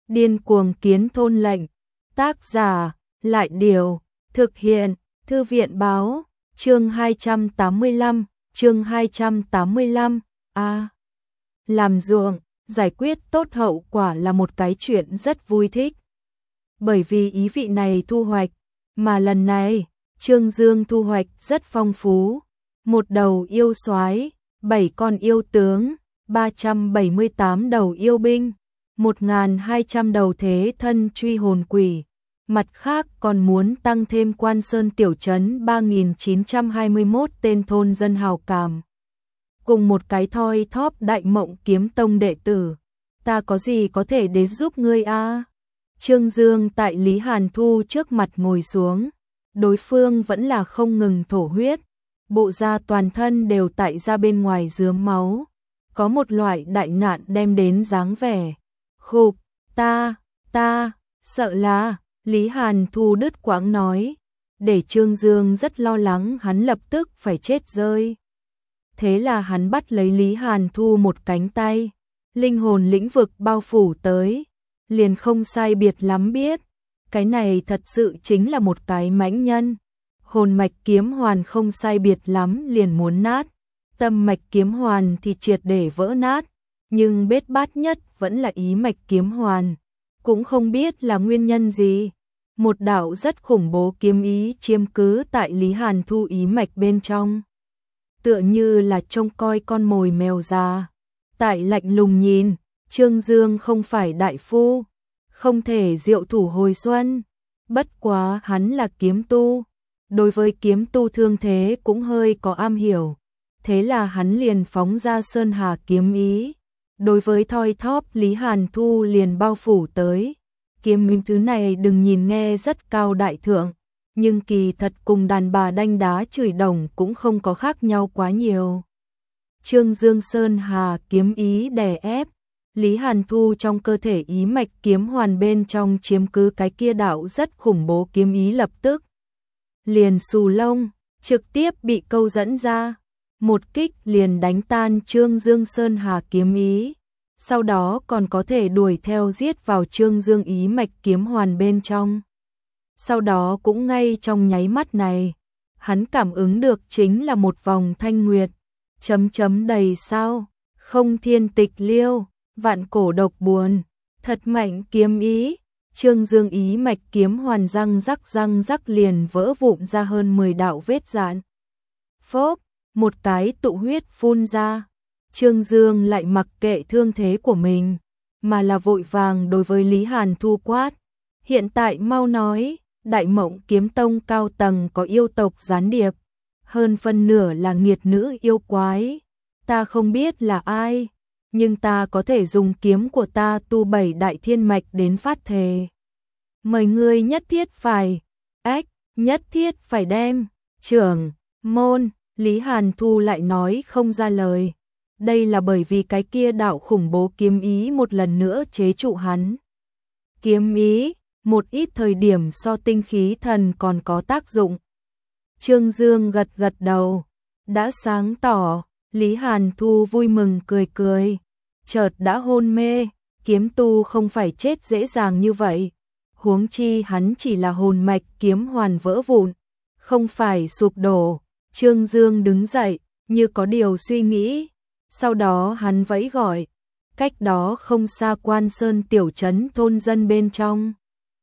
Điên cuồng kiến thôn lệnh. Tác giả, Lại Điều, thực hiện, Thư viện báo, chương 285, chương 285, làm ruộng, giải quyết tốt hậu quả là một cái chuyện rất vui thích. Bởi vì ý vị này thu hoạch, mà lần này, Trương Dương thu hoạch rất phong phú. Một đầu yêu soái, 7 con yêu tướng, 378 đầu yêu binh, 1.200 đầu thế thân truy hồn quỷ. Mặt khác còn muốn tăng thêm Quan Sơn tiểu trấn 3.921 tên thôn dân hào cảm. Cùng một cái thoi thóp Đại Mộng Kiếm Tông đệ tử. Ta có gì có thể đến giúp ngươi a? Trương Dương tại Lý Hàn Thu trước mặt ngồi xuống. Đối phương vẫn là không ngừng thổ huyết. Bộ da toàn thân đều tại ra bên ngoài rướm máu. Có một loại đại nạn đem đến dáng vẻ. Khục, ta, sợ là, Lý Hàn Thu đứt quãng nói. Để Trương Dương rất lo lắng hắn lập tức phải chết rơi. Thế là hắn bắt lấy Lý Hàn Thu một cánh tay. Linh hồn lĩnh vực bao phủ tới. Liền không sai biệt lắm biết. Cái này thật sự chính là một cái mãnh nhân. Hồn mạch kiếm hoàn không sai biệt lắm liền muốn nát. Tâm mạch kiếm hoàn thì triệt để vỡ nát. Nhưng bết bát nhất vẫn là ý mạch kiếm hoàn. Cũng không biết là nguyên nhân gì. Một đạo rất khủng bố kiếm ý chiếm cứ tại Lý Hàn Thu ý mạch bên trong. Tựa như là trông coi con mồi mèo già. Tại lạnh lùng nhìn, Trương Dương không phải đại phu. Không thể diệu thủ hồi xuân. Bất quá hắn là kiếm tu. Đối với kiếm tu thương thế cũng hơi có am hiểu. Thế là hắn liền phóng ra sơn hà kiếm ý. Đối với thoi thóp Lý Hàn Thu liền bao phủ tới. Kiếm ý thứ này đừng nhìn nghe rất cao đại thượng. Nhưng kỳ thật cùng đàn bà đanh đá chửi đồng cũng không có khác nhau quá nhiều. Trương Dương sơn hà kiếm ý đè ép. Lý Hàn Thu trong cơ thể ý mạch kiếm hoàn bên trong chiếm cứ cái kia đạo rất khủng bố kiếm ý lập tức. Liền xù lông, trực tiếp bị câu dẫn ra. Một kích liền đánh tan Trương Dương sơn hà kiếm ý. Sau đó còn có thể đuổi theo giết vào Trương Dương ý mạch kiếm hoàn bên trong. Sau đó cũng ngay trong nháy mắt này, hắn cảm ứng được chính là một vòng thanh nguyệt. Chấm đầy sao, không thiên tịch liêu, vạn cổ độc buồn, thật mạnh kiếm ý. Trương Dương ý mạch kiếm hoàn răng rắc liền vỡ vụn ra hơn 10 đạo vết rạn. Phốp, một cái tụ huyết phun ra. Trương Dương lại mặc kệ thương thế của mình, mà là vội vàng đối với Lý Hàn Thu quát. Hiện tại mau nói, Đại Mộng Kiếm Tông cao tầng có yêu tộc gián điệp. Hơn phân nửa là nghiệt nữ yêu quái. Ta không biết là ai, nhưng ta có thể dùng kiếm của ta tu 7 đại thiên mạch đến phát thề. Mời ngươi nhất thiết phải, nhất thiết phải đem, trưởng, môn, Lý Hàn Thu lại nói không ra lời. Đây là bởi vì cái kia đạo khủng bố kiếm ý một lần nữa chế trụ hắn. Kiếm ý, một ít thời điểm so tinh khí thần còn có tác dụng. Trương Dương gật đầu, đã sáng tỏ, Lý Hàn Thu vui mừng cười. Chợt đã hôn mê, kiếm tu không phải chết dễ dàng như vậy. Huống chi hắn chỉ là hồn mạch kiếm hoàn vỡ vụn, không phải sụp đổ. Trương Dương đứng dậy, như có điều suy nghĩ. Sau đó hắn vẫy gọi, cách đó không xa Quan Sơn tiểu trấn thôn dân bên trong.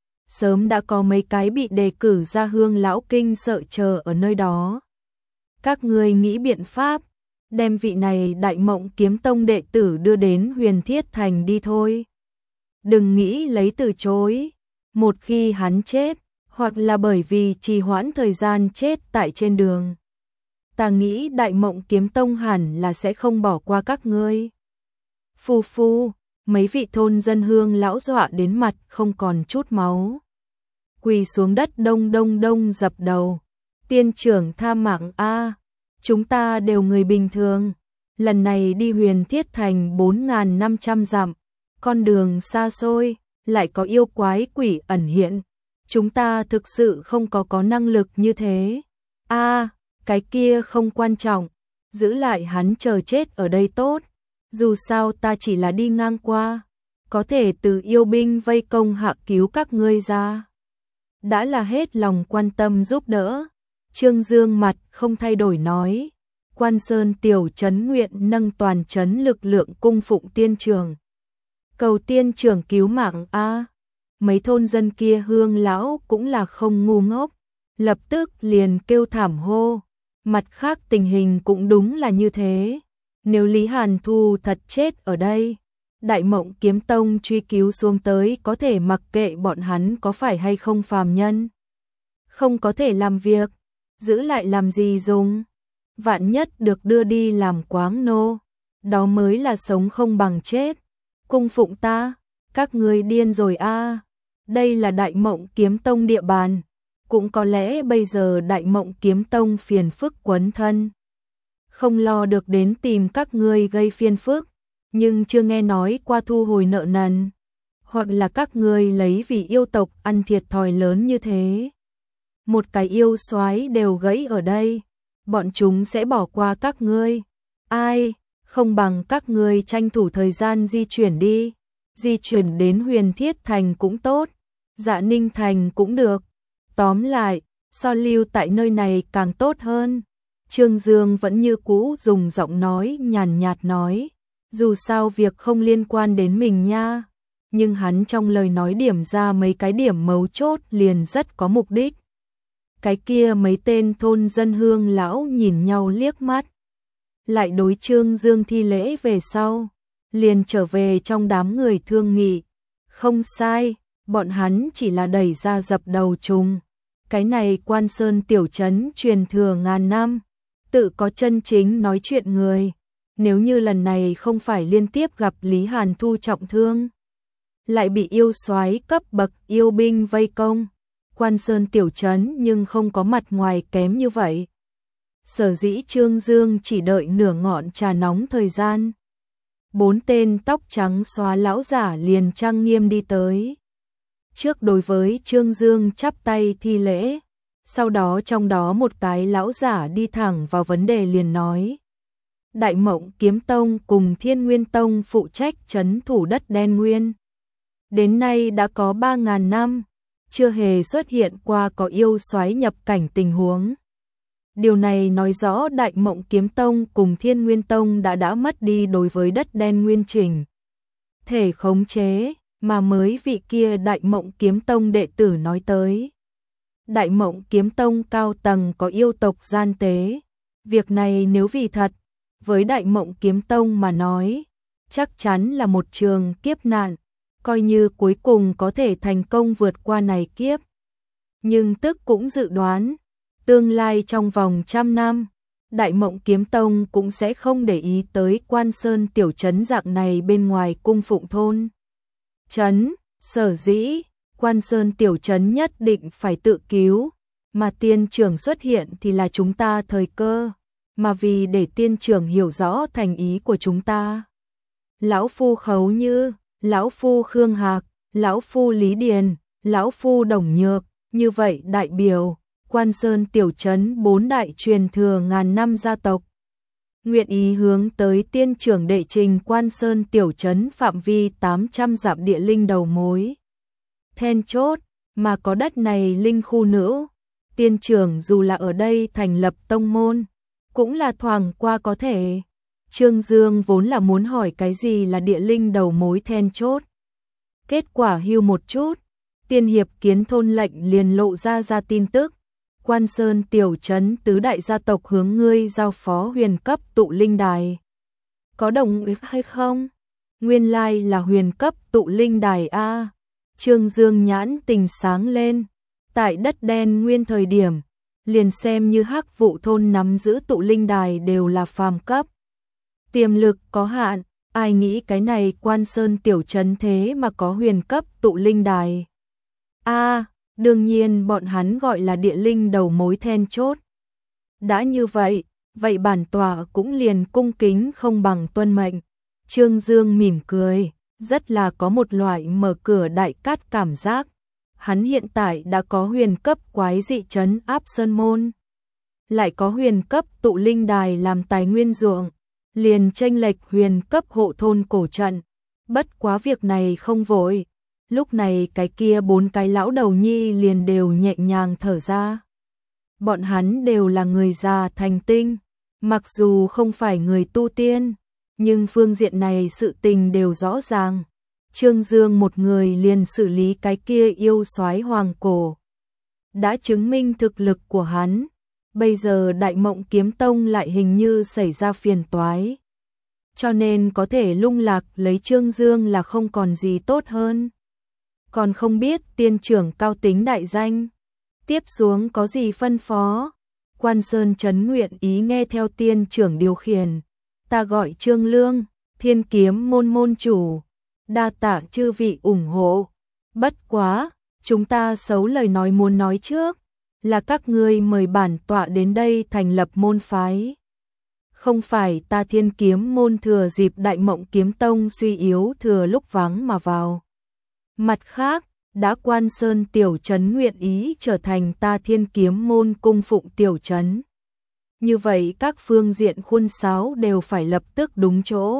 Sớm đã có mấy cái bị đề cử ra hương lão kinh sợ chờ ở nơi đó. Các ngươi nghĩ biện pháp, đem vị này Đại Mộng Kiếm Tông đệ tử đưa đến Huyền Thiết Thành đi thôi. Đừng nghĩ lấy từ chối, một khi hắn chết, hoặc là bởi vì trì hoãn thời gian chết tại trên đường. Ta nghĩ Đại Mộng Kiếm Tông hẳn là sẽ không bỏ qua các ngươi. Phu, mấy vị thôn dân hương lão dọa đến mặt không còn chút máu. Quỳ xuống đất đông dập đầu. Tiên trưởng tha mạng a, chúng ta đều người bình thường. Lần này đi Huyền Thiết Thành 4.500 dặm, con đường xa xôi, lại có yêu quái quỷ ẩn hiện. Chúng ta thực sự không có năng lực như thế. Cái kia không quan trọng, giữ lại hắn chờ chết ở đây tốt. Dù sao ta chỉ là đi ngang qua. có thể từ yêu binh vây công hạ cứu các ngươi ra. Đã là hết lòng quan tâm giúp đỡ. Trương Dương mặt không thay đổi nói, Quan Sơn tiểu trấn nguyện nâng toàn trấn lực lượng cung phụng tiên trưởng. Cầu tiên trưởng cứu mạng a. Mấy thôn dân kia hương lão cũng là không ngu ngốc, lập tức liền kêu thảm hô. Mặt khác tình hình cũng đúng là như thế. Nếu Lý Hàn Thu thật chết ở đây, Đại Mộng Kiếm Tông truy cứu xuống tới có thể mặc kệ bọn hắn có phải hay không phàm nhân. Không có thể làm việc, giữ lại làm gì dùng. Vạn nhất được đưa đi làm quáng nô, đó mới là sống không bằng chết. Cung phụng ta, các ngươi điên rồi a. Đây là Đại Mộng Kiếm Tông địa bàn, cũng có lẽ bây giờ Đại Mộng Kiếm Tông phiền phức quấn thân. Không lo được đến tìm các ngươi gây phiền phức, nhưng chưa nghe nói qua thu hồi nợ nần, hoặc là các ngươi lấy vì yêu tộc ăn thiệt thòi lớn như thế. Một cái yêu soái đều gãy ở đây, bọn chúng sẽ bỏ qua các ngươi. Ai, không bằng các ngươi tranh thủ thời gian di chuyển đi, di chuyển đến Huyền Thiết Thành cũng tốt, Dạ Ninh Thành cũng được. Tóm lại, so lưu tại nơi này càng tốt hơn. Trương Dương vẫn như cũ dùng giọng nói nhàn nhạt nói, dù sao việc không liên quan đến mình nha, nhưng hắn trong lời nói điểm ra mấy cái điểm mấu chốt liền rất có mục đích. Cái kia mấy tên thôn dân hương lão nhìn nhau liếc mắt, lại đối Trương Dương thi lễ về sau, liền trở về trong đám người thương nghị. Không sai, bọn hắn chỉ là đẩy ra dập đầu trùng. Cái này Quan Sơn tiểu trấn truyền thừa ngàn năm, tự có chân chính nói chuyện người. Nếu như lần này không phải liên tiếp gặp Lý Hàn Thu trọng thương, lại bị yêu soái cấp bậc yêu binh vây công, Quan Sơn tiểu trấn nhưng không có mặt ngoài kém như vậy. Sở dĩ Trương Dương chỉ đợi nửa ngọn trà nóng thời gian, 4 tên tóc trắng xóa lão giả liền trang nghiêm đi tới. Trước đối với Trương Dương chắp tay thi lễ, sau đó trong đó một cái lão giả đi thẳng vào vấn đề liền nói. Đại Mộng Kiếm Tông cùng Thiên Nguyên Tông phụ trách trấn thủ đất đen nguyên. Đến nay đã có 3.000 năm, chưa hề xuất hiện qua có yêu soái nhập cảnh tình huống. Điều này nói rõ Đại Mộng Kiếm Tông cùng Thiên Nguyên Tông đã mất đi đối với đất đen nguyên trình thể khống chế, mà mới vị kia Đại Mộng Kiếm Tông đệ tử nói tới. Đại Mộng Kiếm Tông cao tầng có yêu tộc gian tế, việc này nếu vì thật, với Đại Mộng Kiếm Tông mà nói, chắc chắn là một trường kiếp nạn, coi như cuối cùng có thể thành công vượt qua này kiếp. Nhưng tức cũng dự đoán, tương lai trong vòng 100 năm, Đại Mộng Kiếm Tông cũng sẽ không để ý tới Quan Sơn tiểu trấn dạng này bên ngoài cung phụng thôn trấn. Sở dĩ Quan Sơn tiểu trấn nhất định phải tự cứu, mà tiên trưởng xuất hiện thì là chúng ta thời cơ, mà vì để tiên trưởng hiểu rõ thành ý của chúng ta, lão phu Khấu Như, lão phu Khương Hạc, lão phu Lý Điền, lão phu Đồng Nhược, như vậy đại biểu Quan Sơn tiểu trấn 4 đại truyền thừa ngàn năm gia tộc, nguyện ý hướng tới tiên trưởng đệ trình Quan Sơn tiểu trấn phạm vi 800 dặm địa linh đầu mối then chốt, mà có đất này linh khu nữ, tiên trưởng dù là ở đây thành lập tông môn, cũng là thoảng qua có thể. Trương Dương vốn là muốn hỏi cái gì là địa linh đầu mối then chốt. Kết quả hưu một chút, tiên hiệp kiến thôn lệnh liền lộ ra tin tức. Quan Sơn tiểu trấn tứ đại gia tộc hướng ngươi giao phó huyền cấp tụ linh đài. Có đồng ý hay không? Nguyên lai là huyền cấp tụ linh đài a. Trương Dương nhãn tình sáng lên. Tại đất đen nguyên thời điểm, liền xem như Hắc Vụ thôn nắm giữ tụ linh đài đều là phàm cấp. Tiềm lực có hạn, ai nghĩ cái này Quan Sơn tiểu trấn thế mà có huyền cấp tụ linh đài. Đương nhiên bọn hắn gọi là địa linh đầu mối then chốt. Đã như vậy, vậy bản tọa cũng liền cung kính không bằng tuân mệnh. Trương Dương mỉm cười, rất là có một loại mở cửa đại cát cảm giác. Hắn hiện tại đã có huyền cấp quái dị trấn áp sơn môn, lại có huyền cấp tụ linh đài làm tài nguyên ruộng, liền chênh lệch huyền cấp hộ thôn cổ trận, Bất quá việc này không vội. Lúc này cái kia 4 cái lão đầu nhi liền đều nhẹ nhàng thở ra. Bọn hắn đều là người già thành tinh, mặc dù không phải người tu tiên, nhưng phương diện này sự tình đều rõ ràng. Trương Dương một người liền xử lý cái kia yêu soái hoàng cổ, đã chứng minh thực lực của hắn. Bây giờ Đại Mộng Kiếm Tông lại hình như xảy ra phiền toái, cho nên có thể lung lạc lấy Trương Dương là không còn gì tốt hơn. Còn không biết tiên trưởng cao tính đại danh, tiếp xuống có gì phân phó? Quan Sơn Trấn nguyện ý nghe theo tiên trưởng điều khiển. Ta gọi Trương Lương, Thiên Kiếm môn môn chủ, đa tạ chư vị ủng hộ. Bất quá, chúng ta xấu lời nói muốn nói trước, là các ngươi mời bản tọa đến đây thành lập môn phái. Không phải ta Thiên Kiếm môn thừa dịp Đại Mộng Kiếm Tông suy yếu thừa lúc vắng mà vào. Mặt khác, đã Quan Sơn tiểu trấn nguyện ý trở thành ta Thiên Kiếm môn cung phụng tiểu trấn. Như vậy các phương diện khuôn sáo đều phải lập tức đúng chỗ.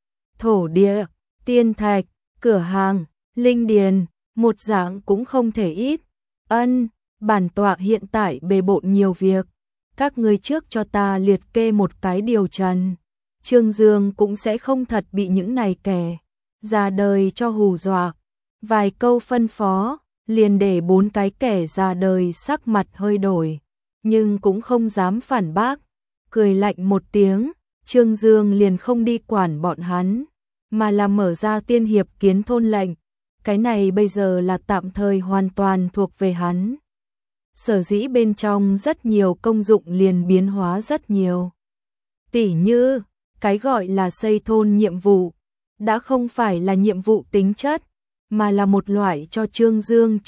Thổ địa, tiên thạch, cửa hàng, linh điền, một dạng cũng không thể ít. Ân, bản tọa hiện tại bề bộn nhiều việc. Các ngươi trước cho ta liệt kê một cái điều trần. Trương Dương cũng sẽ không thật bị những này kẻ già đời cho hù dọa. Vài câu phân phó, liền để 4 cái kẻ già đời sắc mặt hơi đổi, nhưng cũng không dám phản bác. Cười lạnh một tiếng, Trương Dương liền không đi quản bọn hắn, mà là mở ra tiên hiệp kiến thôn lệnh. Cái này bây giờ là tạm thời hoàn toàn thuộc về hắn. Sở dĩ bên trong rất nhiều công dụng liền biến hóa rất nhiều. Tỉ như, cái gọi là xây thôn nhiệm vụ, đã không phải là nhiệm vụ tính chất, mà là một loại cho Trương Dương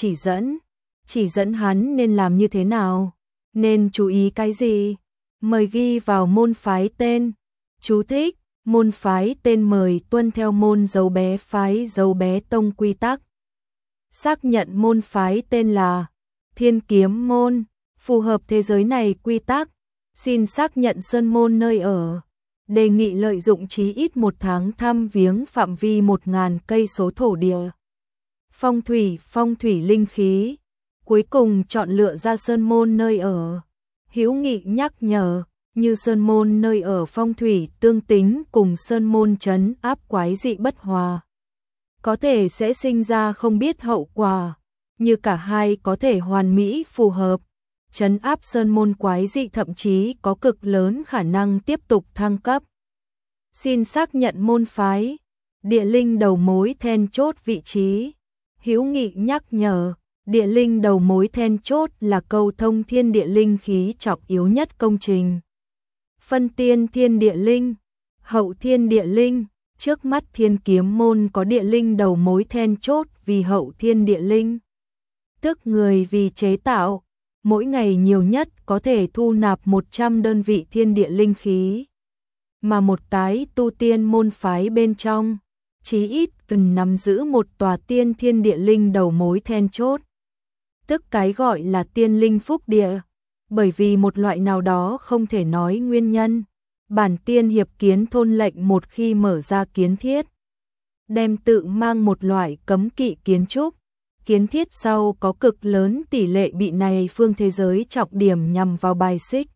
chỉ dẫn hắn nên làm như thế nào, nên chú ý cái gì. Mời ghi vào môn phái tên. Chú thích, môn phái tên mời tuân theo môn dấu bé phái dấu bé tông quy tắc. Xác nhận môn phái tên là Thiên Kiếm môn, phù hợp thế giới này quy tắc. Xin xác nhận sơn môn nơi ở. Đề nghị lợi dụng chí ít 1 tháng thăm viếng phạm vi 1000 cây số thổ địa. Phong thủy linh khí. Cuối cùng chọn lựa ra sơn môn nơi ở. Hữu nghị nhắc nhở, như sơn môn nơi ở phong thủy tương tính cùng sơn môn trấn áp quái dị bất hòa, có thể sẽ sinh ra không biết hậu quả, như cả hai có thể hoàn mỹ phù hợp. Trấn áp sơn môn quái dị thậm chí có cực lớn khả năng tiếp tục thăng cấp. Xin xác nhận môn phái, địa linh đầu mối then chốt vị trí. Hữu nghị nhắc nhở, địa linh đầu mối then chốt là cầu thông thiên địa linh khí trọng yếu nhất công trình. Phân tiên thiên địa linh, hậu thiên địa linh, trước mắt Thiên Kiếm môn có địa linh đầu mối then chốt vì hậu thiên địa linh. Tức người vì chế tạo, mỗi ngày nhiều nhất có thể thu nạp 100 đơn vị thiên địa linh khí. Mà một cái tu tiên môn phái bên trong, chí ít cần nắm giữ một tòa tiên thiên địa linh đầu mối then chốt. Tức cái gọi là tiên linh phúc địa, bởi vì một loại nào đó không thể nói nguyên nhân. Bản tiên hiệp kiến thôn lệnh một khi mở ra kiến thiết, đem tự mang một loại cấm kỵ kiến trúc. Kiến thiết sau có cực lớn tỷ lệ bị này phương thế giới trọng điểm nhằm vào bài xích.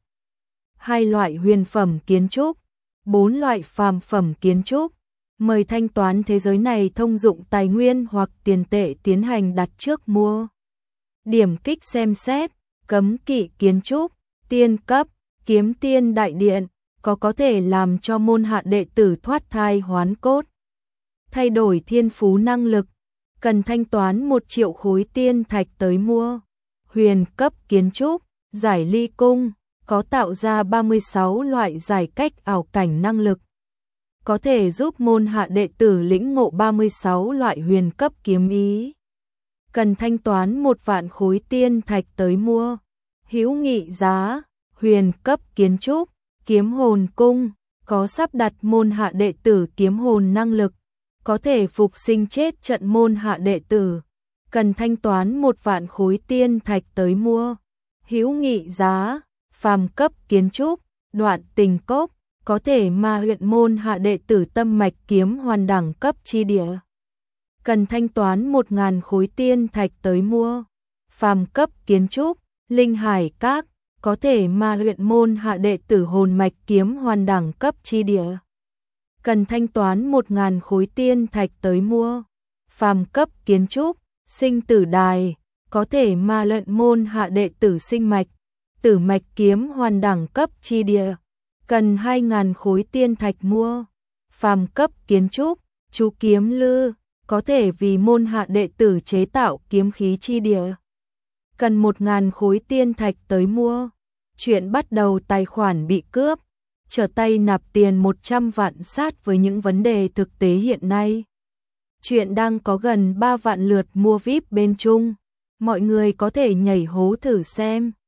2 loại huyền phẩm kiến trúc, 4 loại phàm phẩm kiến trúc. Mời thanh toán thế giới này thông dụng tài nguyên hoặc tiền tệ tiến hành đặt trước mua. Điểm kích xem xét, cấm kỵ kiến trúc, tiên cấp, kiếm tiên đại điện, có thể làm cho môn hạ đệ tử thoát thai hoán cốt. Thay đổi thiên phú năng lực, cần thanh toán 1 triệu khối tiên thạch tới mua. Huyền cấp kiến trúc, giải ly cung, có tạo ra 36 loại giải cách ảo cảnh năng lực. Có thể giúp môn hạ đệ tử lĩnh ngộ 36 loại huyền cấp kiếm ý. Cần thanh toán 1 vạn khối tiên thạch tới mua. Hữu nghị giá, huyền cấp kiến trúc, kiếm hồn cung, có sắp đặt môn hạ đệ tử kiếm hồn năng lực, có thể phục sinh chết trận môn hạ đệ tử. Cần thanh toán 1 vạn khối tiên thạch tới mua. Hữu nghị giá, phàm cấp kiến trúc, đoạn tình cốc, có thể mà huyện môn hạ đệ tử tâm mạch kiếm hoàn đẳng cấp chi địa. Cần thanh toán 1.000 khối tiên thạch tới mua. Phàm cấp kiến trúc, linh hải các, có thể mà huyện môn hạ đệ tử hồn mạch kiếm hoàn đẳng cấp chi địa. Cần thanh toán 1.000 khối tiên thạch tới mua. Phàm cấp kiến trúc, sinh tử đài, có thể mà luyện môn hạ đệ tử sinh mạch, tử mạch kiếm hoàn đẳng cấp chi địa. Cần 2.000 khối tiên thạch mua. Phàm cấp kiến trúc, chú kiếm lư, có thể vì môn hạ đệ tử chế tạo kiếm khí chi địa. Cần 1.000 khối tiên thạch tới mua. Chuyện bắt đầu tài khoản bị cướp, trở tay nạp tiền 100 vạn sát với những vấn đề thực tế hiện nay. Chuyện đang có gần 3 vạn lượt mua VIP bên Trung. Mọi người có thể nhảy hố thử xem.